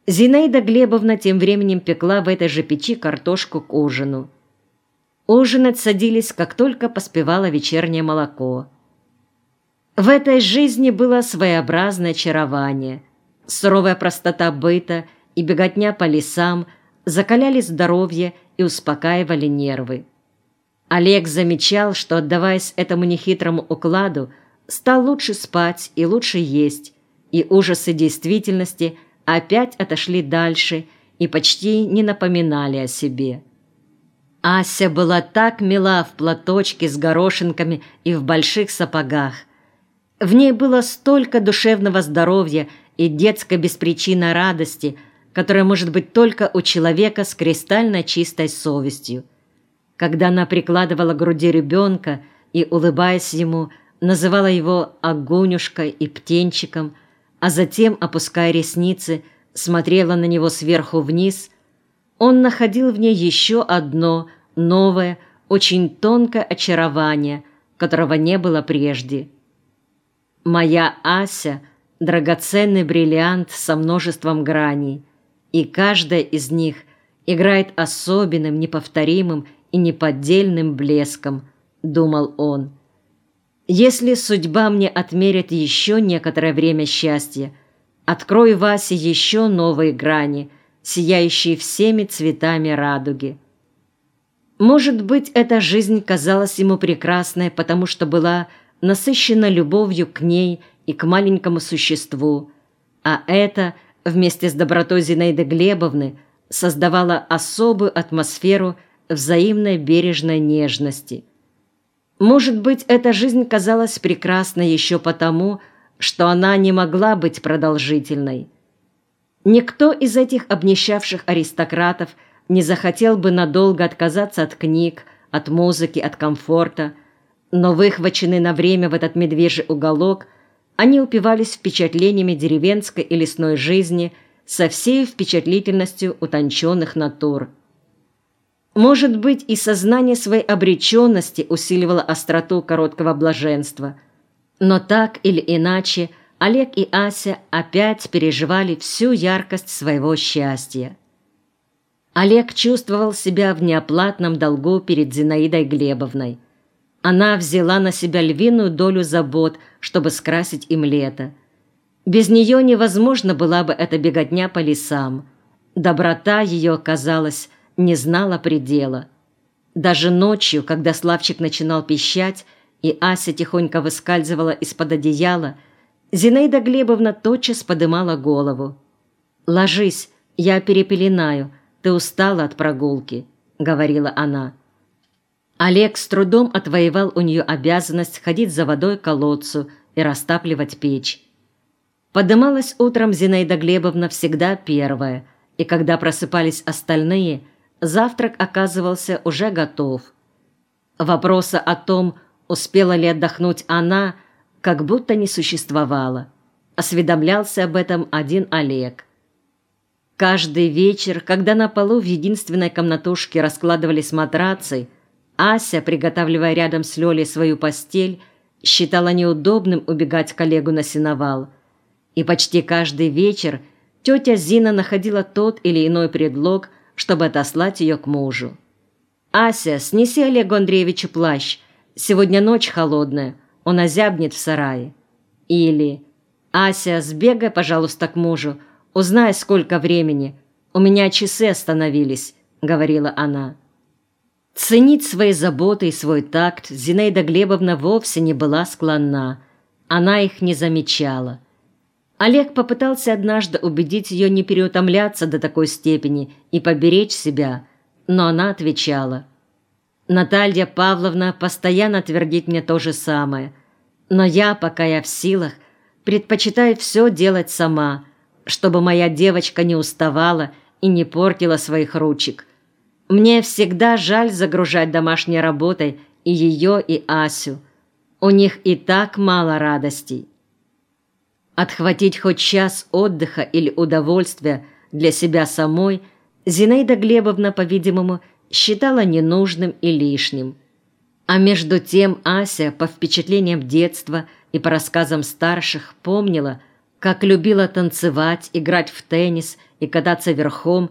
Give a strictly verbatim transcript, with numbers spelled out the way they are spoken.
Зинаида Глебовна тем временем пекла в этой же печи картошку к ужину. Ужинать садились, как только поспевало вечернее молоко. В этой жизни было своеобразное очарование. Суровая простота быта и беготня по лесам закаляли здоровье и успокаивали нервы. Олег замечал, что, отдаваясь этому нехитрому укладу, стал лучше спать и лучше есть, и ужасы действительности опять отошли дальше и почти не напоминали о себе. Ася была так мила в платочке с горошинками и в больших сапогах. В ней было столько душевного здоровья и детской беспричинной радости, которая может быть только у человека с кристально чистой совестью. Когда она прикладывала к груди ребенка и, улыбаясь ему, называла его Агунюшкой и Птенчиком, а затем, опуская ресницы, смотрела на него сверху вниз, он находил в ней еще одно, новое, очень тонкое очарование, которого не было прежде. «Моя Ася – драгоценный бриллиант со множеством граней, и каждая из них играет особенным, неповторимым и неподдельным блеском», – думал он. «Если судьба мне отмерит еще некоторое время счастья, открою Васе еще новые грани, сияющие всеми цветами радуги». Может быть, эта жизнь казалась ему прекрасной, потому что была насыщена любовью к ней и к маленькому существу, а это, вместе с добротой Зинаиды Глебовны, создавало особую атмосферу взаимной бережной нежности. Может быть, эта жизнь казалась прекрасной еще потому, что она не могла быть продолжительной. Никто из этих обнищавших аристократов не захотел бы надолго отказаться от книг, от музыки, от комфорта, но выхваченные на время в этот медвежий уголок, они упивались впечатлениями деревенской и лесной жизни со всей впечатлительностью утонченных натур. Может быть, и сознание своей обреченности усиливало остроту короткого блаженства, но так или иначе Олег и Ася опять переживали всю яркость своего счастья. Олег чувствовал себя в неоплатном долгу перед Зинаидой Глебовной. Она взяла на себя львиную долю забот, чтобы скрасить им лето. Без нее невозможна была бы эта беготня по лесам. Доброта ее, казалось, не знала предела. Даже ночью, когда Славчик начинал пищать, и Ася тихонько выскальзывала из-под одеяла, Зинаида Глебовна тотчас подымала голову. «Ложись, я перепеленаю, ты устала от прогулки», — говорила она. Олег с трудом отвоевал у нее обязанность ходить за водой к колодцу и растапливать печь. Подымалась утром Зинаида Глебовна всегда первая, и когда просыпались остальные, завтрак оказывался уже готов. Вопроса о том, успела ли отдохнуть она, как будто не существовало. Осведомлялся об этом один Олег. Каждый вечер, когда на полу в единственной комнатушке раскладывались матрацы, Ася, приготавливая рядом с Лёлей свою постель, считала неудобным убегать к Олегу на сеновал. И почти каждый вечер тетя Зина находила тот или иной предлог, чтобы отослать ее к мужу. «Ася, снеси Олегу Андреевичу плащ. Сегодня ночь холодная, он озябнет в сарае». Или «Ася, сбегай, пожалуйста, к мужу, узнай, сколько времени. У меня часы остановились», — говорила она. Ценить свои заботы и свой такт Зинаида Глебовна вовсе не была склонна. Она их не замечала. Олег попытался однажды убедить ее не переутомляться до такой степени и поберечь себя, но она отвечала: «Наталья Павловна постоянно твердит мне то же самое, но я, пока я в силах, предпочитаю все делать сама, чтобы моя девочка не уставала и не портила своих ручек. Мне всегда жаль загружать домашней работой и ее, и Асю. У них и так мало радостей». Отхватить хоть час отдыха или удовольствия для себя самой Зинаида Глебовна, по-видимому, считала ненужным и лишним. А между тем Ася, по впечатлениям детства и по рассказам старших, помнила, как любила танцевать, играть в теннис и кататься верхом